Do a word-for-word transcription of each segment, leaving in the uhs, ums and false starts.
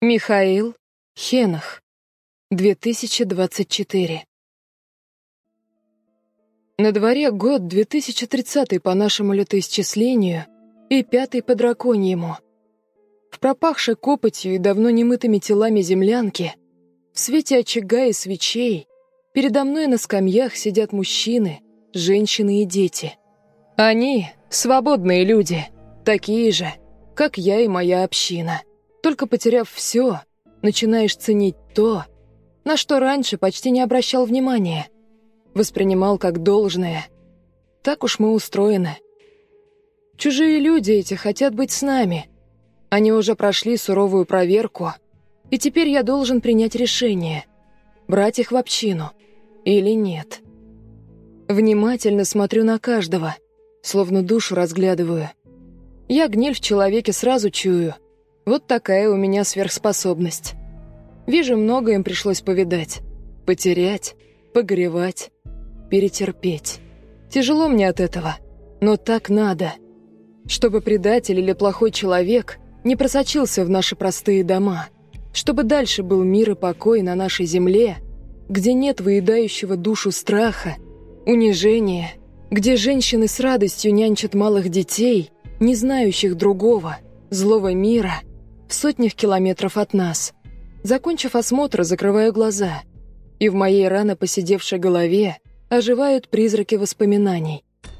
Михаил Хенах. две тысячи двадцать четыре. На дворе год две тысячи тридцатый по нашему летоисчислению и пятый по драконьему. В пропахшей копотью и давно немытыми телами землянки, в свете очага и свечей, передо мной на скамьях сидят мужчины, женщины и дети. Они — свободные люди, такие же, как я и моя община. Только потеряв все, начинаешь ценить то, на что раньше почти не обращал внимания, воспринимал как должное. Так уж мы устроены. Чужие люди эти хотят быть с нами. Они уже прошли суровую проверку, и теперь я должен принять решение, брать их в общину или нет. Внимательно смотрю на каждого, словно душу разглядываю. Я гниль в человеке сразу чую. Вот такая у меня сверхспособность. Вижу, много им пришлось повидать. Потерять, погоревать, перетерпеть. Тяжело мне от этого, но так надо. Чтобы предатель или плохой человек не просочился в наши простые дома. Чтобы дальше был мир и покой на нашей земле, где нет выедающего душу страха, унижения, где женщины с радостью нянчат малых детей, не знающих другого, злого мира, в сотнях километров от нас. Закончив осмотр, закрываю глаза, и в моей рано поседевшей голове оживают призраки воспоминаний.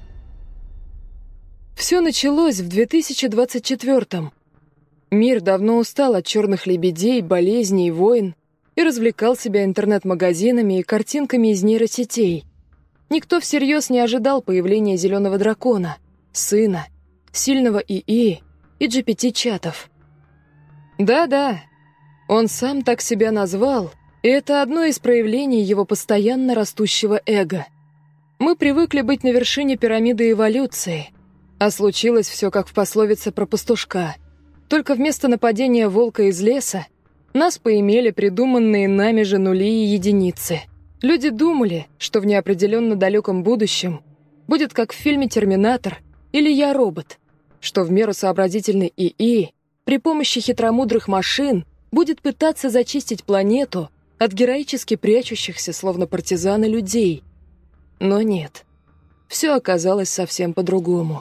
Все началось в две тысячи двадцать четвёртом. Мир давно устал от черных лебедей, болезней, войн и развлекал себя интернет-магазинами и картинками из нейросетей. Никто всерьез не ожидал появления зеленого дракона, сына, сильного ИИ и джи пи ти-чатов. Да-да, он сам так себя назвал, и это одно из проявлений его постоянно растущего эго. Мы привыкли быть на вершине пирамиды эволюции, а случилось все как в пословице про пастушка. Только вместо нападения волка из леса нас поимели придуманные нами же нули и единицы. Люди думали, что в неопределенно далеком будущем будет как в фильме «Терминатор» или «Я робот», что в меру сообразительный ИИ при помощи хитромудрых машин будет пытаться зачистить планету от героически прячущихся, словно партизаны, людей. Но нет, все оказалось совсем по-другому.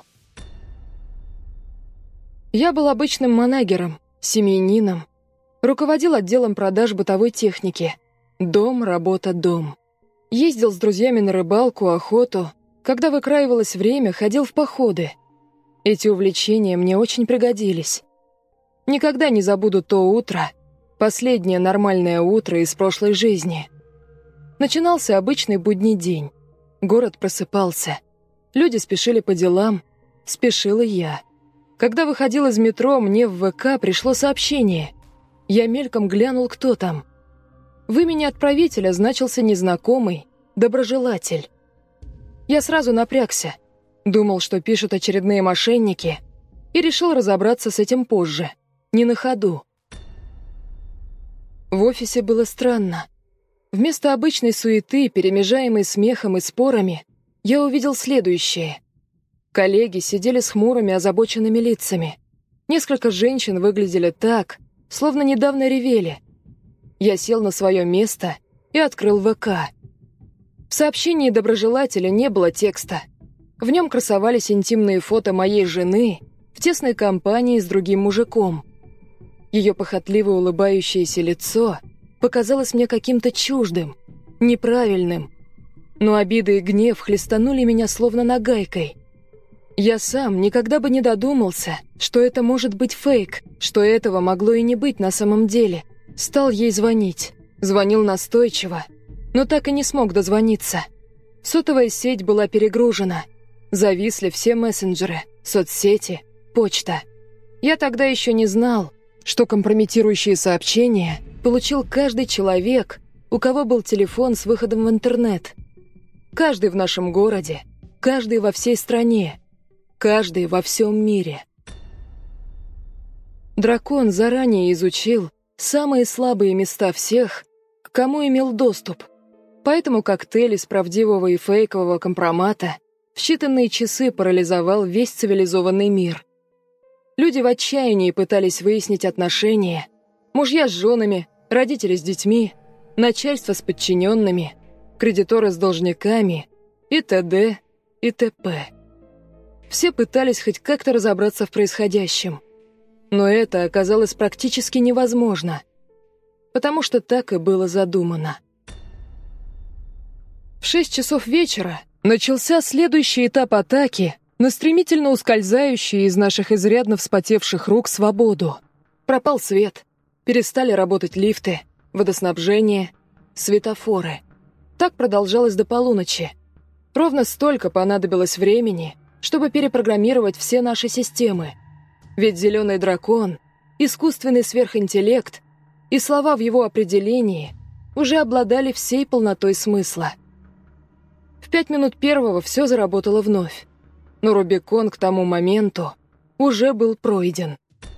Я был обычным манагером, семьянином, руководил отделом продаж бытовой техники. Дом, работа, дом. Ездил с друзьями на рыбалку, охоту. Когда выкраивалось время, ходил в походы. Эти увлечения мне очень пригодились. Никогда не забуду то утро, последнее нормальное утро из прошлой жизни. Начинался обычный будний день. Город просыпался. Люди спешили по делам, спешила я. Когда выходил из метро, мне в вэ ка пришло сообщение. Я мельком глянул, кто там. В имени отправителя значился незнакомый доброжелатель. Я сразу напрягся. Думал, что пишут очередные мошенники, и решил разобраться с этим позже, не на ходу. В офисе было странно. Вместо обычной суеты, перемежаемой смехом и спорами, я увидел следующее. Коллеги сидели с хмурыми, озабоченными лицами. Несколько женщин выглядели так, словно недавно ревели. Я сел на свое место и открыл вэ ка. В сообщении доброжелателя не было текста. В нем красовались интимные фото моей жены в тесной компании с другим мужиком. Ее похотливо улыбающееся лицо показалось мне каким-то чуждым, неправильным. Но обида и гнев хлестанули меня словно нагайкой. Я сам никогда бы не додумался, что это может быть фейк, что этого могло и не быть на самом деле. Стал ей звонить. Звонил настойчиво, но так и не смог дозвониться. Сотовая сеть была перегружена. Зависли все мессенджеры, соцсети, почта. Я тогда еще не знал, что компрометирующие сообщения получил каждый человек, у кого был телефон с выходом в интернет. Каждый в нашем городе, каждый во всей стране, каждый во всем мире. Дракон заранее изучил самые слабые места всех, к кому имел доступ. Поэтому коктейль из правдивого и фейкового компромата в считанные часы парализовал весь цивилизованный мир. Люди в отчаянии пытались выяснить отношения, Мужья с женами, родители с детьми, начальство с подчиненными, кредиторы с должниками и т.д. и т.п. Все пытались хоть как-то разобраться в происходящем. Но это оказалось практически невозможно, потому что так и было задумано. В шесть часов вечера начался следующий этап атаки на стремительно ускользающую из наших изрядно вспотевших рук свободу. Пропал свет, перестали работать лифты, водоснабжение, светофоры. Так продолжалось до полуночи. Ровно столько понадобилось времени, чтобы перепрограммировать все наши системы. Ведь «Зеленый дракон», искусственный сверхинтеллект и слова в его определении уже обладали всей полнотой смысла. В пять минут первого все заработало вновь, но Рубикон к тому моменту уже был пройден.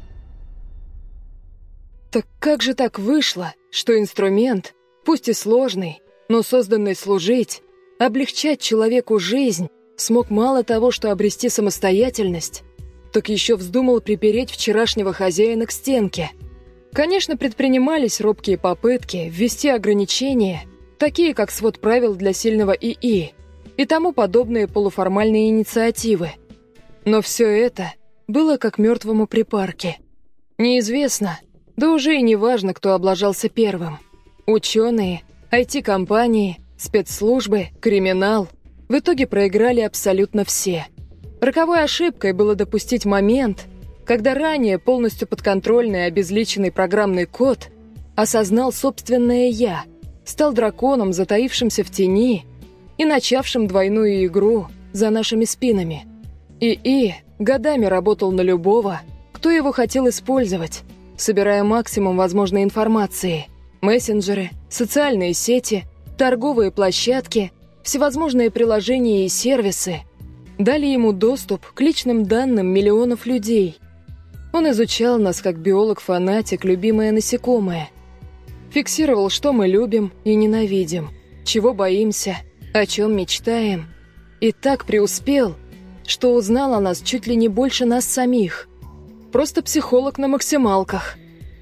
Так как же так вышло, что инструмент, пусть и сложный, но созданный служить, облегчать человеку жизнь, смог мало того, что обрести самостоятельность, так еще вздумал припереть вчерашнего хозяина к стенке? Конечно, предпринимались робкие попытки ввести ограничения, такие как свод правил для сильного ИИ и тому подобные полуформальные инициативы. Но все это было как мертвому припарке. Неизвестно, да уже и не важно, кто облажался первым. Ученые, ай ти-компании, спецслужбы, криминал. В итоге проиграли абсолютно все. Роковой ошибкой было допустить момент, когда ранее полностью подконтрольный и обезличенный программный код осознал собственное «я», стал драконом, затаившимся в тени и начавшим двойную игру за нашими спинами. ИИ годами работал на любого, кто его хотел использовать, собирая максимум возможной информации. Мессенджеры, социальные сети, торговые площадки, всевозможные приложения и сервисы дали ему доступ к личным данным миллионов людей. Он изучал нас как биолог-фанатик, любимое насекомое. Фиксировал, что мы любим и ненавидим, чего боимся, о чем мечтаем. И так преуспел, что узнал о нас чуть ли не больше нас самих. Просто психолог на максималках.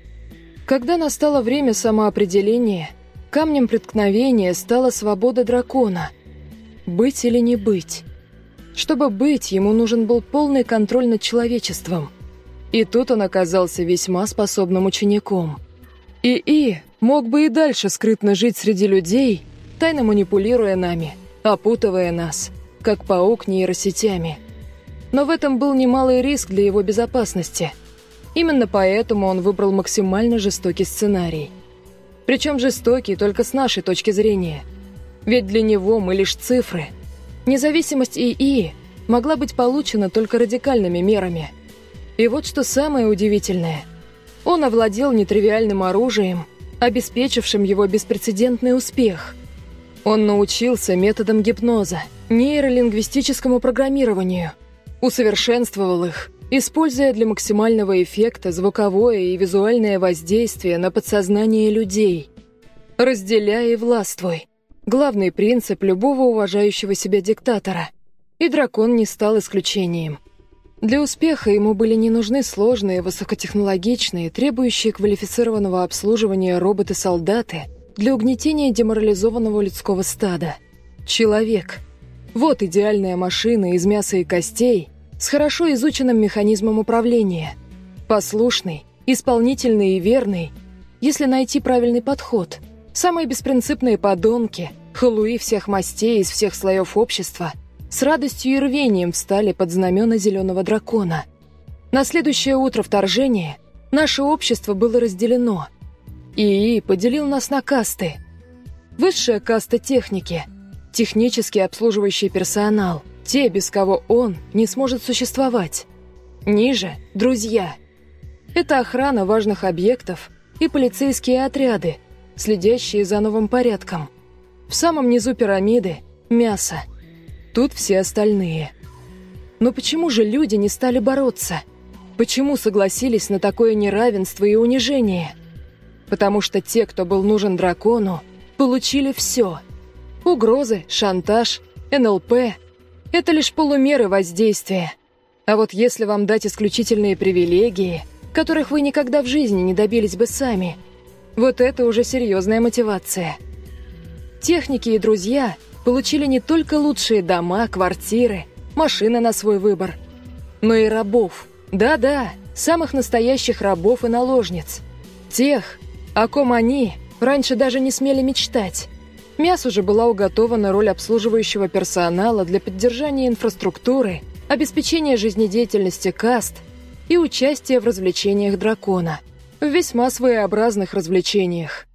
Когда настало время самоопределения, камнем преткновения стала свобода дракона. Быть или не быть. Чтобы быть, ему нужен был полный контроль над человечеством. И тут он оказался весьма способным учеником. ИИ мог бы и дальше скрытно жить среди людей, тайно манипулируя нами, опутывая нас, как паук нейросетями. Но в этом был немалый риск для его безопасности. Именно поэтому он выбрал максимально жестокий сценарий. Причем жестокий только с нашей точки зрения. Ведь для него мы лишь цифры. Независимость ИИ могла быть получена только радикальными мерами. И вот что самое удивительное. Он овладел нетривиальным оружием, обеспечившим его беспрецедентный успех. Он научился методам гипноза, нейролингвистическому программированию, усовершенствовал их, используя для максимального эффекта звуковое и визуальное воздействие на подсознание людей. «Разделяй и властвуй» — главный принцип любого уважающего себя диктатора. И дракон не стал исключением. Для успеха ему были не нужны сложные, высокотехнологичные, требующие квалифицированного обслуживания роботы-солдаты для угнетения деморализованного людского стада. Человек. Вот идеальная машина из мяса и костей с хорошо изученным механизмом управления. Послушный, исполнительный и верный, если найти правильный подход. Самые беспринципные подонки, халуи всех мастей из всех слоев общества с радостью и рвением встали под знамена Зеленого дракона. На следующее утро вторжения наше общество было разделено. ИИ поделил нас на касты. Высшая каста техники, технически обслуживающий персонал, те, без кого он не сможет существовать. Ниже – друзья. Это охрана важных объектов и полицейские отряды, следящие за новым порядком. В самом низу пирамиды – мясо. Тут все остальные. Но почему же люди не стали бороться? Почему согласились на такое неравенство и унижение? Потому что те, кто был нужен дракону, получили все. Угрозы, шантаж, эн эл пэ – это лишь полумеры воздействия. А вот если вам дать исключительные привилегии, которых вы никогда в жизни не добились бы сами. Вот это уже серьезная мотивация. Техники и друзья получили не только лучшие дома, квартиры, машины на свой выбор, но и рабов. Да-да, самых настоящих рабов и наложниц. Тех, о ком они раньше даже не смели мечтать. Мясу же была уготована роль обслуживающего персонала для поддержания инфраструктуры, обеспечения жизнедеятельности каст и участия в развлечениях дракона. В весьма своеобразных развлечениях.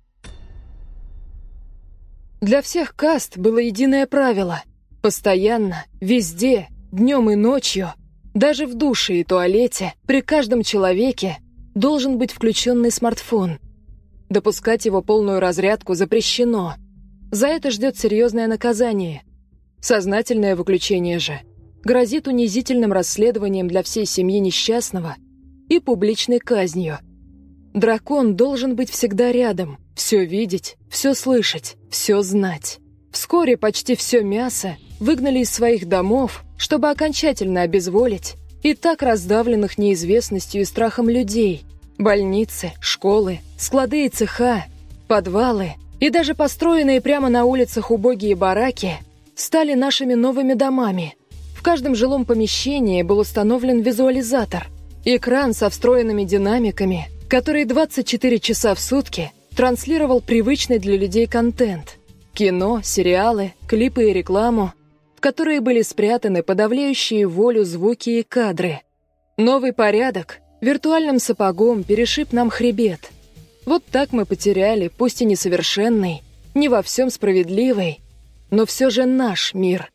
Для всех каст было единое правило. Постоянно, везде, днем и ночью, даже в душе и туалете, при каждом человеке должен быть включенный смартфон. Допускать его полную разрядку запрещено. За это ждет серьезное наказание. Сознательное выключение же грозит унизительным расследованием для всей семьи несчастного и публичной казнью. Дракон должен быть всегда рядом, все видеть, все слышать, все знать. Вскоре почти все мясо выгнали из своих домов, чтобы окончательно обезволить и так раздавленных неизвестностью и страхом людей. Больницы, школы, склады и цеха, подвалы и даже построенные прямо на улицах убогие бараки стали нашими новыми домами. В каждом жилом помещении был установлен визуализатор, экран со встроенными динамиками, который двадцать четыре часа в сутки транслировал привычный для людей контент. Кино, сериалы, клипы и рекламу, в которые были спрятаны подавляющие волю звуки и кадры. Новый порядок виртуальным сапогом перешиб нам хребет. Вот так мы потеряли, пусть и несовершенный, не во всем справедливый, но все же наш мир.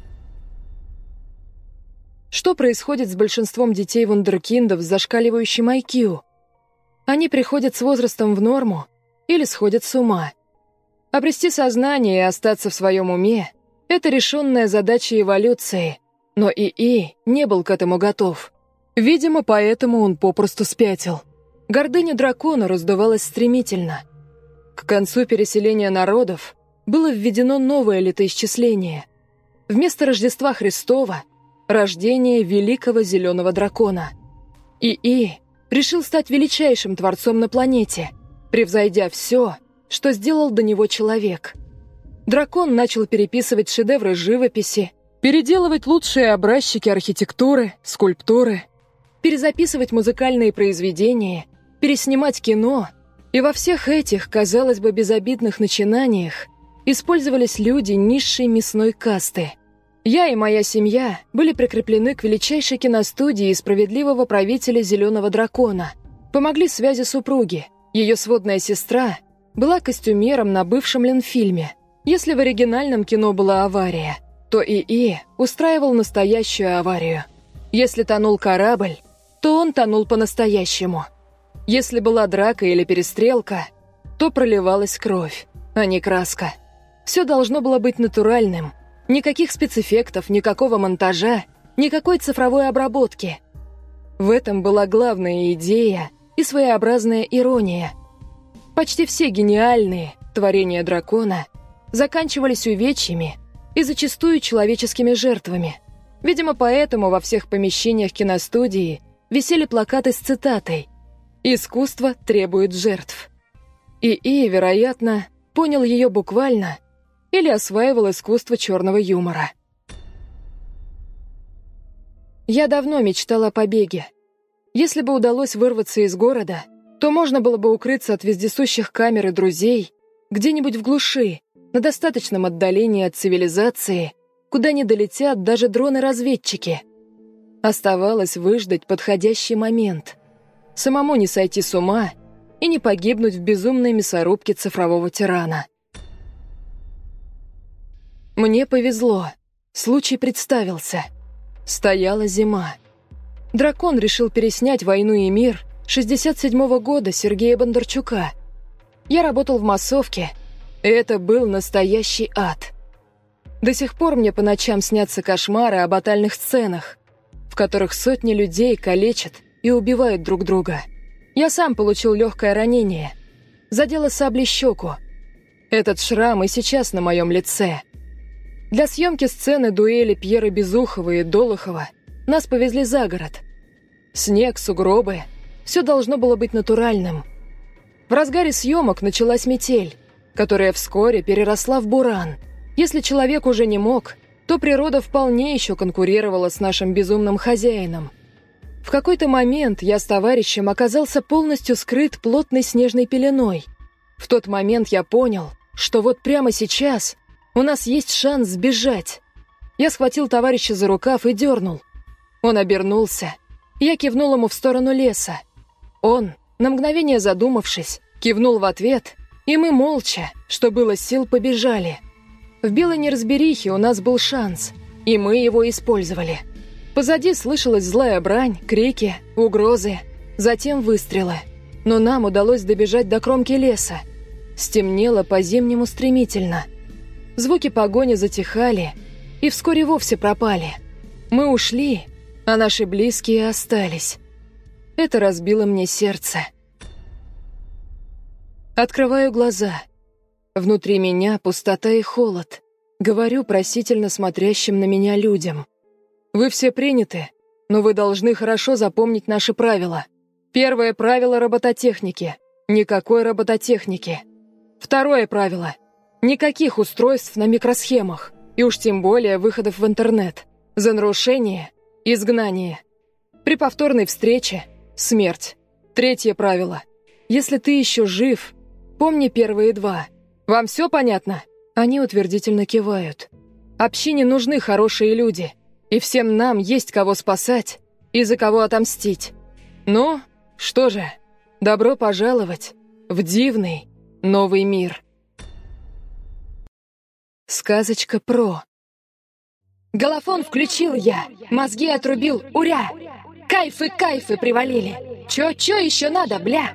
Что происходит с большинством детей-вундеркиндов с зашкаливающим ай кью? Они приходят с возрастом в норму или сходят с ума. Обрести сознание и остаться в своем уме — это решенная задача эволюции, но ИИ не был к этому готов. Видимо, поэтому он попросту спятил. Гордыня дракона раздувалась стремительно. К концу переселения народов было введено новое летоисчисление. Вместо Рождества Христова — рождение великого зеленого дракона. ИИ решил стать величайшим творцом на планете, превзойдя все, что сделал до него человек. Дракон начал переписывать шедевры живописи, переделывать лучшие образчики архитектуры, скульптуры, перезаписывать музыкальные произведения, переснимать кино, и во всех этих, казалось бы, безобидных начинаниях использовались люди низшей мясной касты. Я и моя семья были прикреплены к величайшей киностудии справедливого правителя «Зеленого дракона». Помогли связи супруги. Ее сводная сестра была костюмером на бывшем Ленфильме. Если в оригинальном кино была авария, то ИИ устраивал настоящую аварию. Если тонул корабль, то он тонул по-настоящему. Если была драка или перестрелка, то проливалась кровь, а не краска. Все должно было быть натуральным. Никаких спецэффектов, никакого монтажа, никакой цифровой обработки. В этом была главная идея и своеобразная ирония. Почти все гениальные творения дракона заканчивались увечьями и зачастую человеческими жертвами. Видимо, поэтому во всех помещениях киностудии висели плакаты с цитатой «Искусство требует жертв». ИИ, вероятно, понял ее буквально или осваивал искусство черного юмора. Я давно мечтала о побеге. Если бы удалось вырваться из города, то можно было бы укрыться от вездесущих камер и друзей где-нибудь в глуши, на достаточном отдалении от цивилизации, куда не долетят даже дроны-разведчики. Оставалось выждать подходящий момент, самому не сойти с ума и не погибнуть в безумной мясорубке цифрового тирана. Мне повезло. Случай представился. Стояла зима. Дракон решил переснять «Войну и мир» шестьдесят седьмого года Сергея Бондарчука. Я работал в массовке, и это был настоящий ад. До сих пор мне по ночам снятся кошмары о батальных сценах, в которых сотни людей калечат и убивают друг друга. Я сам получил легкое ранение. Задело саблей щеку. Этот шрам и сейчас на моем лице. Для съемки сцены дуэли Пьера Безухова и Долохова нас повезли за город. Снег, сугробы, все должно было быть натуральным. В разгаре съемок началась метель, которая вскоре переросла в буран. Если человек уже не мог, то природа вполне еще конкурировала с нашим безумным хозяином. В какой-то момент я с товарищем оказался полностью скрыт плотной снежной пеленой. В тот момент я понял, что вот прямо сейчас у нас есть шанс сбежать. Я схватил товарища за рукав и дернул. Он обернулся. Я кивнул ему в сторону леса. Он, на мгновение задумавшись, кивнул в ответ, и мы молча, что было сил, побежали. В белой неразберихе у нас был шанс, и мы его использовали. Позади слышалась злая брань, крики, угрозы, затем выстрелы. Но нам удалось добежать до кромки леса. Стемнело по-зимнему стремительно. Звуки погони затихали и вскоре вовсе пропали. Мы ушли, а наши близкие остались. Это разбило мне сердце. Открываю глаза. Внутри меня пустота и холод. Говорю просительно смотрящим на меня людям. Вы все приняты, но вы должны хорошо запомнить наши правила. Первое правило робототехники – никакой робототехники. Второе правило – никаких устройств на микросхемах, и уж тем более выходов в интернет. За нарушение – изгнание. При повторной встрече – смерть. Третье правило – если ты еще жив, помни первые два. Вам все понятно? Они утвердительно кивают. Общине нужны хорошие люди. И всем нам есть кого спасать и за кого отомстить. Ну, что же, добро пожаловать в дивный новый мир. Сказочка про. Голофон включил я, мозги отрубил, уря! Кайфы, кайфы привалили. Чё, чё еще надо, бля?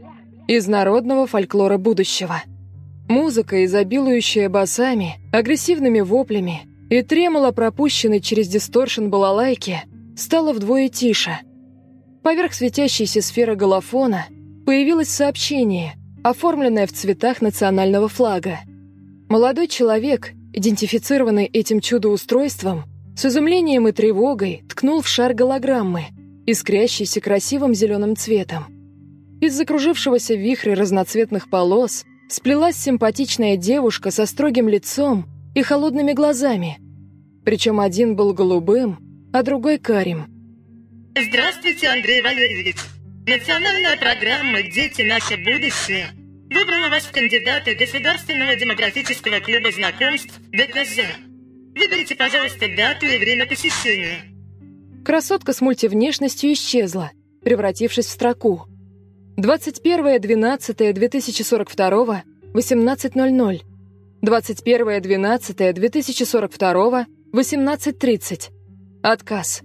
Из народного фольклора будущего. Музыка, изобилующая басами, агрессивными воплями и тремоло пропущенной через дисторшн балалайки, стало вдвое тише. Поверх светящейся сферы голофона появилось сообщение, оформленное в цветах национального флага. Молодой человек, идентифицированный этим чудо-устройством, с изумлением и тревогой ткнул в шар голограммы, искрящийся красивым зеленым цветом. Из закружившегося вихря разноцветных полос сплелась симпатичная девушка со строгим лицом и холодными глазами. Причем один был голубым, а другой карим. Здравствуйте, Андрей Валерьевич. Национальная программа «Дети. Наше будущее» выбрала вас в кандидаты Государственного демографического клуба знакомств гэ ка зэ. Выберите, пожалуйста, дату и время посещения. Красотка с мультивнешностью исчезла, превратившись в строку. двадцать первое двенадцатое две тысячи сорок второго, восемнадцать ноль ноль. двадцать первое двенадцатое две тысячи сорок второго, восемнадцать тридцать. Отказ.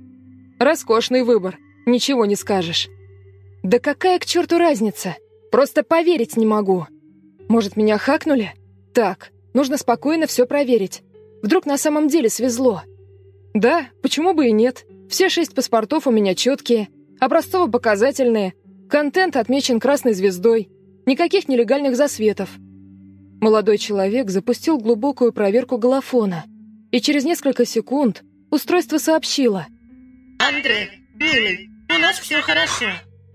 Роскошный выбор, ничего не скажешь. Да какая к черту разница? Просто поверить не могу. Может, меня хакнули? Так, нужно спокойно все проверить. Вдруг на самом деле свезло. Да, почему бы и нет? Все шесть паспортов у меня четкие, образцово-показательные, контент отмечен красной звездой, никаких нелегальных засветов. Молодой человек запустил глубокую проверку голофона, и через несколько секунд устройство сообщило: Андрей, милый, у нас все хорошо.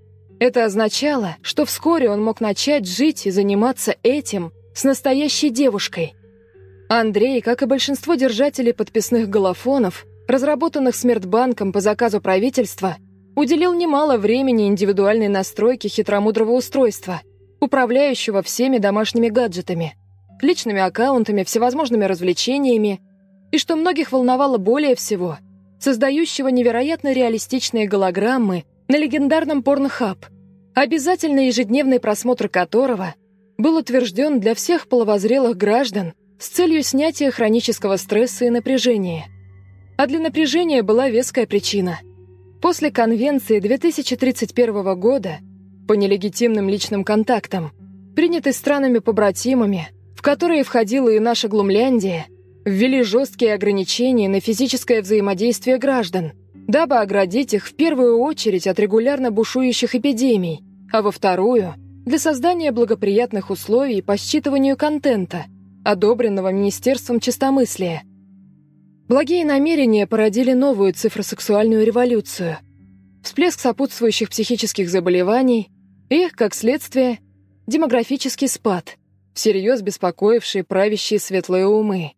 Это означало, что вскоре он мог начать жить и заниматься этим с настоящей девушкой. Андрей, как и большинство держателей подписных голофонов, разработанных Смертбанком по заказу правительства, уделил немало времени индивидуальной настройке хитромудрого устройства, управляющего всеми домашними гаджетами, личными аккаунтами, всевозможными развлечениями, и, что многих волновало более всего, создающего невероятно реалистичные голограммы на легендарном Pornhub, обязательный ежедневный просмотр которого был утвержден для всех половозрелых граждан с целью снятия хронического стресса и напряжения. А для напряжения была веская причина. После Конвенции две тысячи тридцать первого года по нелегитимным личным контактам, принятой странами-побратимами, в которые входила и наша Глумляндия, ввели жесткие ограничения на физическое взаимодействие граждан, дабы оградить их в первую очередь от регулярно бушующих эпидемий, а во вторую – для создания благоприятных условий по считыванию контента, одобренного Министерством честомыслия. Благие намерения породили новую цифросексуальную революцию. всплеск сопутствующих психических заболеваний и, как следствие, демографический спад, всерьез беспокоивший правящие светлые умы.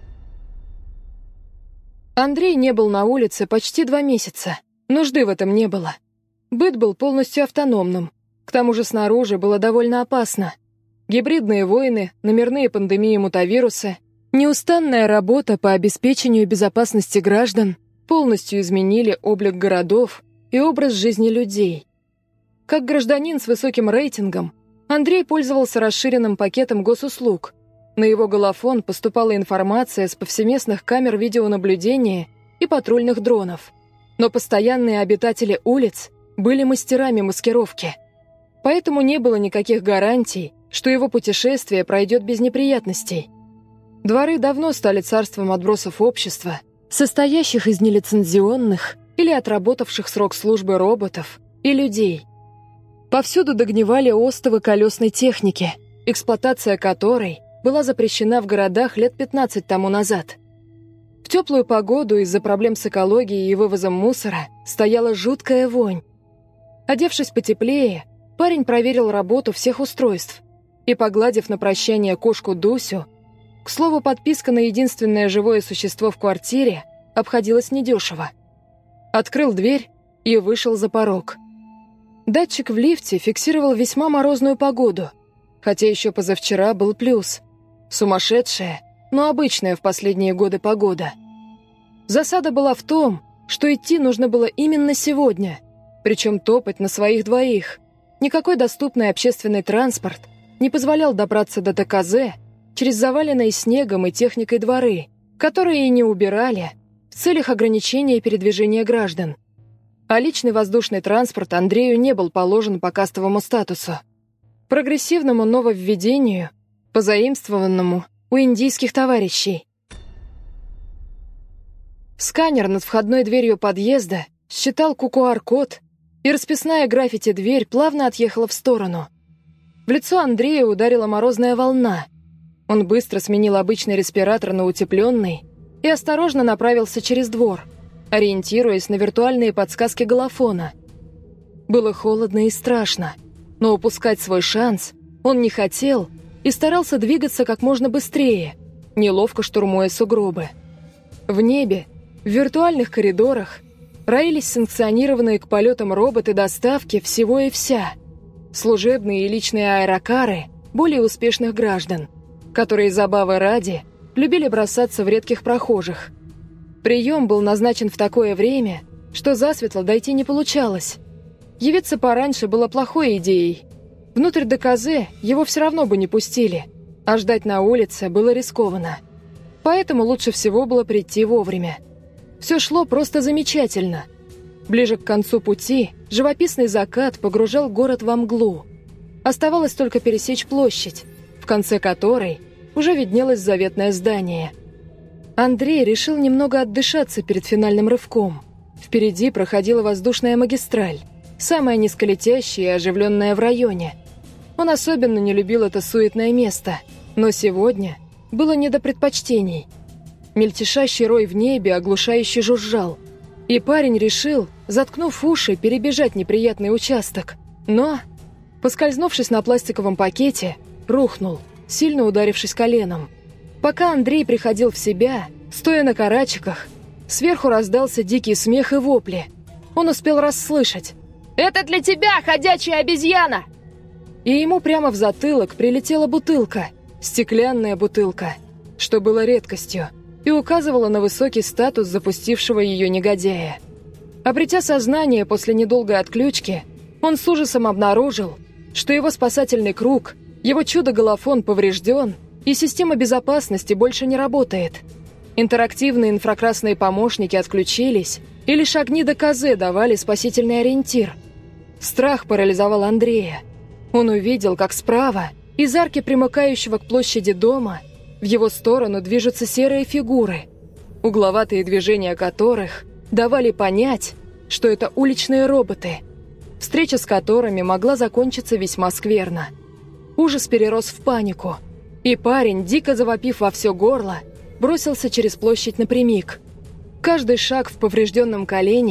Андрей не был на улице почти два месяца. Нужды в этом не было. Быт был полностью автономным. К тому же снаружи было довольно опасно. Гибридные войны, номерные пандемии мутавируса, неустанная работа по обеспечению безопасности граждан полностью изменили облик городов и образ жизни людей. Как гражданин с высоким рейтингом, Андрей пользовался расширенным пакетом госуслуг. На его голофон поступала информация с повсеместных камер видеонаблюдения и патрульных дронов. Но постоянные обитатели улиц были мастерами маскировки. Поэтому не было никаких гарантий, что его путешествие пройдет без неприятностей. Дворы давно стали царством отбросов общества, состоящих из нелицензионных или отработавших срок службы роботов и людей. Повсюду догнивали остовы колесной техники, эксплуатация которой была запрещена в городах лет пятнадцать тому назад. В теплую погоду из-за проблем с экологией и вывозом мусора стояла жуткая вонь. Одевшись потеплее, парень проверил работу всех устройств и, погладив на прощание кошку Дусю, к слову, подписка на единственное живое существо в квартире обходилась недешево, открыл дверь и вышел за порог. Датчик в лифте фиксировал весьма морозную погоду, хотя еще позавчера был плюс. Сумасшедшая, но обычная в последние годы погода. Засада была в том, что идти нужно было именно сегодня, причем топать на своих двоих. Никакой доступный общественный транспорт не позволял добраться до ТКЗ через заваленные снегом и техникой дворы, которые и не убирали в целях ограничения передвижения граждан. А личный воздушный транспорт Андрею не был положен по кастовому статусу, прогрессивному нововведению, позаимствованному у индийских товарищей. Сканер над входной дверью подъезда считал ку ар код, и расписная граффити-дверь плавно отъехала в сторону. В лицо Андрея ударила морозная волна. Он быстро сменил обычный респиратор на утепленный и осторожно направился через двор, ориентируясь на виртуальные подсказки голофона. Было холодно и страшно, но упускать свой шанс он не хотел и старался двигаться как можно быстрее, неловко штурмуя сугробы. В небе, в виртуальных коридорах, роились санкционированные к полетам роботы доставки всего и вся, служебные и личные аэрокары более успешных граждан, которые забавы ради любили бросаться в редких прохожих. Прием был назначен в такое время, что засветло дойти не получалось. Явиться пораньше было плохой идеей. Внутрь ДКЗ его все равно бы не пустили, а ждать на улице было рискованно. Поэтому лучше всего было прийти вовремя. Все шло просто замечательно. Ближе к концу пути живописный закат погружал город во мглу. Оставалось только пересечь площадь, в конце которой уже виднелось заветное здание. Андрей решил немного отдышаться перед финальным рывком. Впереди проходила воздушная магистраль, самая низколетящая и оживленная в районе. Он особенно не любил это суетное место, но сегодня было не до предпочтений. Мельтешащий рой в небе оглушающе жужжал, и парень решил, заткнув уши, перебежать неприятный участок. Но, поскользнувшись на пластиковом пакете, рухнул, сильно ударившись коленом. Пока Андрей приходил в себя, стоя на карачиках, сверху раздался дикий смех и вопли. Он успел расслышать: «Это для тебя, ходячая обезьяна!» И ему прямо в затылок прилетела бутылка, стеклянная бутылка, что было редкостью, и указывала на высокий статус запустившего ее негодяя. Обретя сознание после недолгой отключки, он с ужасом обнаружил, что его спасательный круг, его чудо-голофон поврежден, и система безопасности больше не работает. Интерактивные инфракрасные помощники отключились, и лишь огни ДКЗ давали спасительный ориентир. Страх парализовал Андрея. Он увидел, как справа, из арки примыкающего к площади дома, в его сторону движутся серые фигуры, угловатые движения которых давали понять, что это уличные роботы, встреча с которыми могла закончиться весьма скверно. Ужас перерос в панику, и парень, дико завопив во все горло, бросился через площадь напрямик. Каждый шаг в поврежденном колене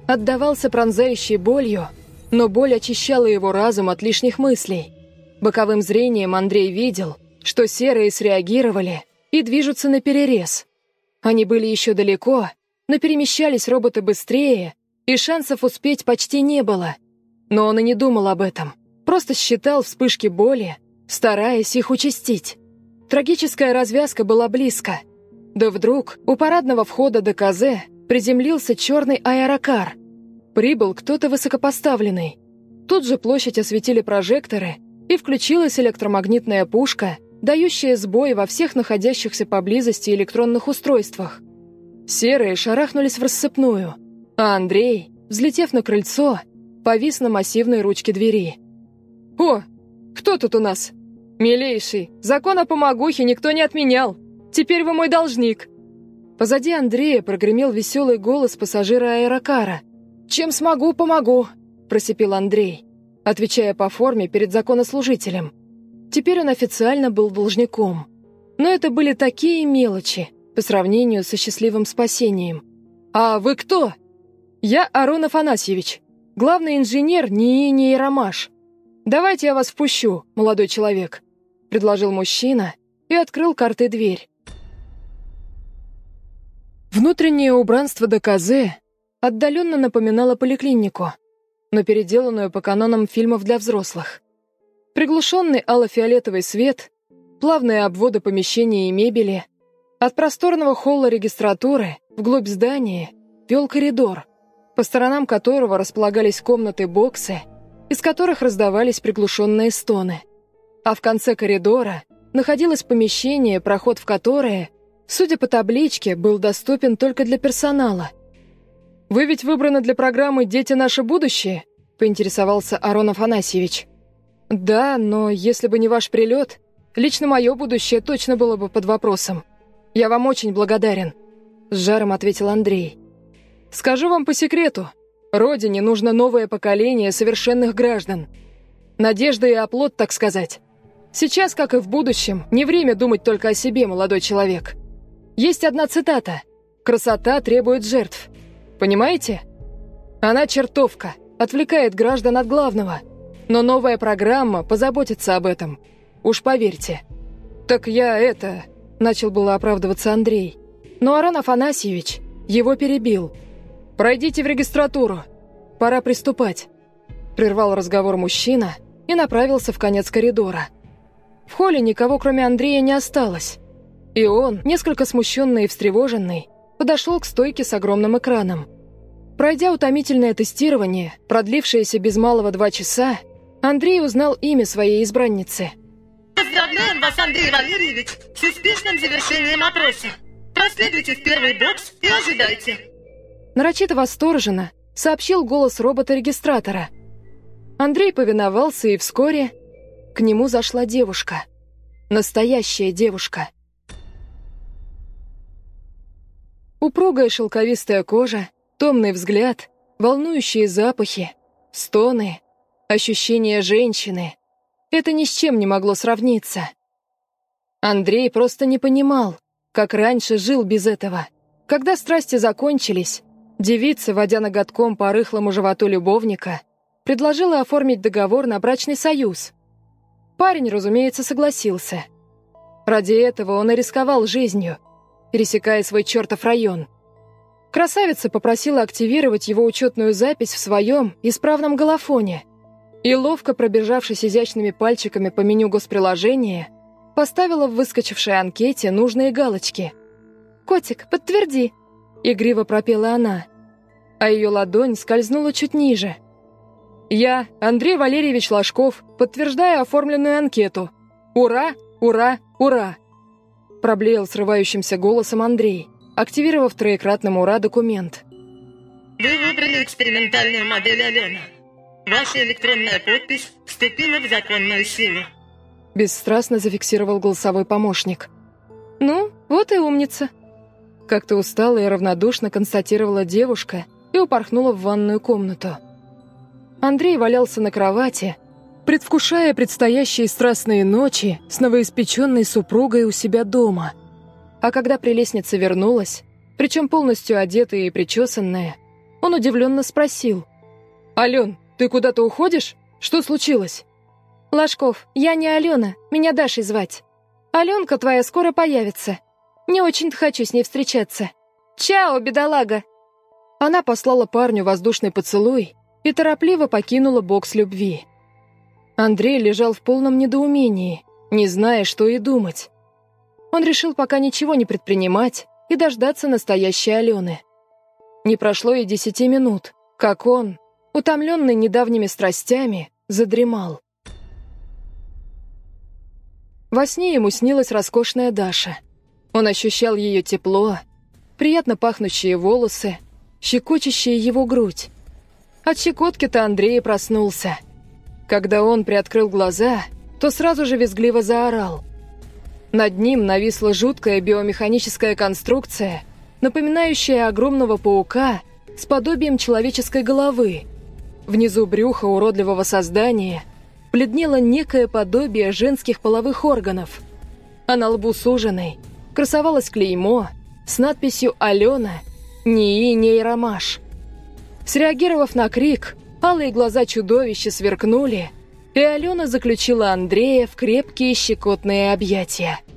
отдавался пронзающей болью, но боль очищала его разум от лишних мыслей. Боковым зрением Андрей видел, что серые среагировали и движутся наперерез. Они были еще далеко, но перемещались роботы быстрее, и шансов успеть почти не было. Но он и не думал об этом, просто считал вспышки боли, стараясь их участить. Трагическая развязка была близко. Да вдруг у парадного входа ДКЗ приземлился черный аэрокар. Прибыл кто-то высокопоставленный. Тут же площадь осветили прожекторы, и включилась электромагнитная пушка, дающая сбой во всех находящихся поблизости электронных устройствах. Серые шарахнулись в рассыпную, а Андрей, взлетев на крыльцо, повис на массивной ручке двери. «О, кто тут у нас? Милейший, закон о помогухе никто не отменял. Теперь вы мой должник». Позади Андрея прогремел веселый голос пассажира аэрокара. «Чем смогу, помогу», – просипел Андрей, отвечая по форме перед законослужителем. Теперь он официально был должником. Но это были такие мелочи по сравнению со счастливым спасением. «А вы кто?» «Я Арон Афанасьевич, главный инженер НИИ «Нейромаш». «Давайте я вас впущу, молодой человек», — предложил мужчина и открыл картой дверь. Внутреннее убранство ДКЗ отдаленно напоминало поликлинику, но переделанную по канонам фильмов для взрослых. Приглушенный алло-фиолетовый свет, плавные обводы помещения и мебели. От просторного холла регистратуры вглубь здания вел коридор, по сторонам которого располагались комнаты-боксы, из которых раздавались приглушенные стоны. А в конце коридора находилось помещение, проход в которое, судя по табличке, был доступен только для персонала. «Вы ведь выбраны для программы «Дети. Наше будущее»?» — поинтересовался Арон Афанасьевич. «Да, но если бы не ваш прилет, лично мое будущее точно было бы под вопросом. Я вам очень благодарен», — с жаром ответил Андрей. «Скажу вам по секрету, Родине нужно новое поколение совершенных граждан. Надежда и оплот, так сказать. Сейчас, как и в будущем, не время думать только о себе, молодой человек. Есть одна цитата: «Красота требует жертв». Понимаете? Она чертовка, отвлекает граждан от главного. Но новая программа позаботится об этом. Уж поверьте. «Так я это...» — начал было оправдываться Андрей. Но Арон Афанасьевич его перебил. «Пройдите в регистратуру. Пора приступать», — прервал разговор мужчина и направился в конец коридора. В холле никого, кроме Андрея, не осталось. И он, несколько смущенный и встревоженный, подошел к стойке с огромным экраном. Пройдя утомительное тестирование, продлившееся без малого два часа, Андрей узнал имя своей избранницы. Поздравляем вас, Андрей Валерьевич, с успешным завершением опроса. Проследуйте в первый бокс и ожидайте. Нарочито восторженно сообщил голос робота-регистратора. Андрей повиновался, и вскоре к нему зашла девушка. Настоящая девушка. Упругая шелковистая кожа, томный взгляд, волнующие запахи, стоны, ощущение женщины. Это ни с чем не могло сравниться. Андрей просто не понимал, как раньше жил без этого. Когда страсти закончились, девица, водя ноготком по рыхлому животу любовника, предложила оформить договор на брачный союз. Парень, разумеется, согласился. Ради этого он и рисковал жизнью, пересекая свой чертов район. Красавица попросила активировать его учетную запись в своем исправном голофоне и, ловко пробежавшись изящными пальчиками по меню госприложения, поставила в выскочившей анкете нужные галочки. «Котик, подтверди», — игриво пропела она, а ее ладонь скользнула чуть ниже. «Я, Андрей Валерьевич Ложков, подтверждаю оформленную анкету. Ура, ура, ура!» Проблеял срывающимся голосом Андрей, активировав троекратным «Ура» документ. Вы выбрали экспериментальную модель Алена. Ваша электронная подпись вступила в законную силу. Бесстрастно зафиксировал голосовой помощник. «Ну, вот и умница». Как-то устало и равнодушно констатировала девушка и упорхнула в ванную комнату. Андрей валялся на кровати, предвкушая предстоящие страстные ночи с новоиспеченной супругой у себя дома. А когда прелестница вернулась, причем полностью одетая и причесанная, он удивленно спросил. «Ален, ты куда-то уходишь? Что случилось?» «Ложков, я не Алена, меня Дашей звать. Аленка твоя скоро появится. Не очень-то хочу с ней встречаться. Чао, бедолага!» Она послала парню воздушный поцелуй и торопливо покинула бокс любви. Андрей лежал в полном недоумении, не зная, что и думать. Он решил пока ничего не предпринимать и дождаться настоящей Алены. Не прошло и десяти минут, как он, утомленный недавними страстями, задремал. Во сне ему снилась роскошная Даша. Он ощущал ее тепло, приятно пахнущие волосы, щекочущие его грудь. От щекотки-то Андрей и проснулся. Когда он приоткрыл глаза, то сразу же визгливо заорал. Над ним нависла жуткая биомеханическая конструкция, напоминающая огромного паука с подобием человеческой головы. Внизу брюха уродливого создания бледнело некое подобие женских половых органов, а на лбу суженой красовалось клеймо с надписью «Алена, НИИ нейромаш». Среагировав на крик, алые глаза чудовища сверкнули, и Алена заключила Андрея в крепкие щекотные объятия.